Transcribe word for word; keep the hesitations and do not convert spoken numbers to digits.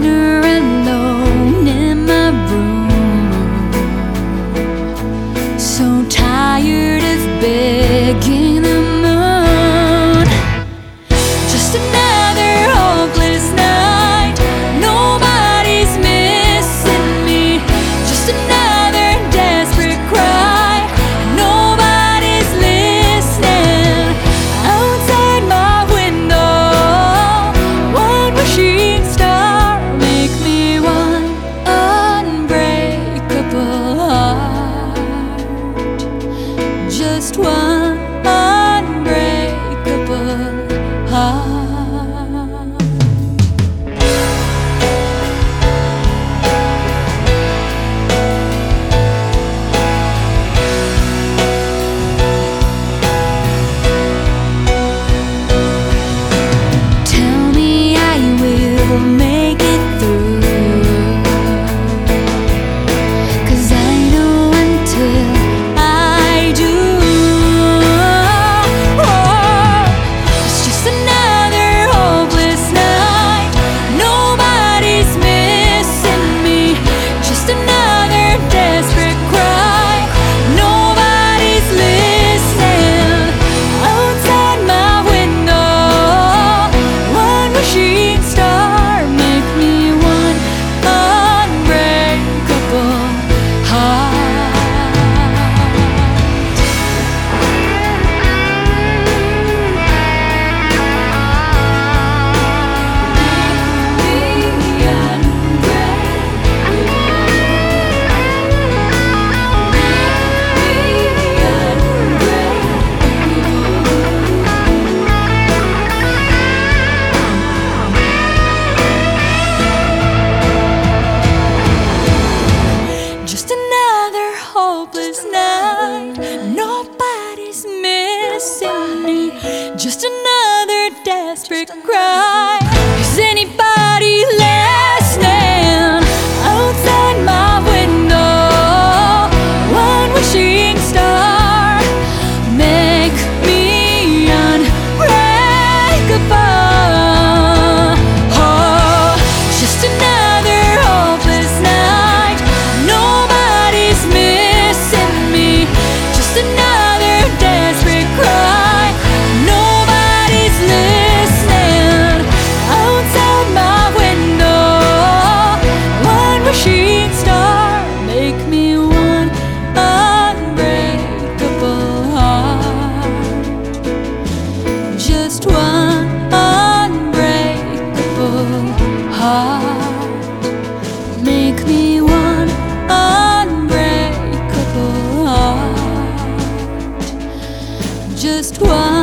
prisoner alone in my room, so tired of begging the moon. Just another hopeless night, nobody's missing me. Just another desperate cry, nobody's listening. Outside my window, one wishing star make me one unbreakable heart. Just one unbreakable heart. Tell me I will make it through, 'cause I know until I do. Oh, it's just another hopeless night, nobody's missing me. Just another desperate cry, nobody's listening. Outside my window, one wishing star make me one unbreakable heart. Just another hopeless night, nobody's missing me. Just another desperate cry. Is anybody listening? Outside my window, one wishing star make me unbreakable. Oh, just another hopeless night, nobody's missing me. Just another desperate cry, nobody's listening. Outside my window, one wishing star make me one unbreakable heart. Just one unbreakable heart make me one unbreakable heart. Just one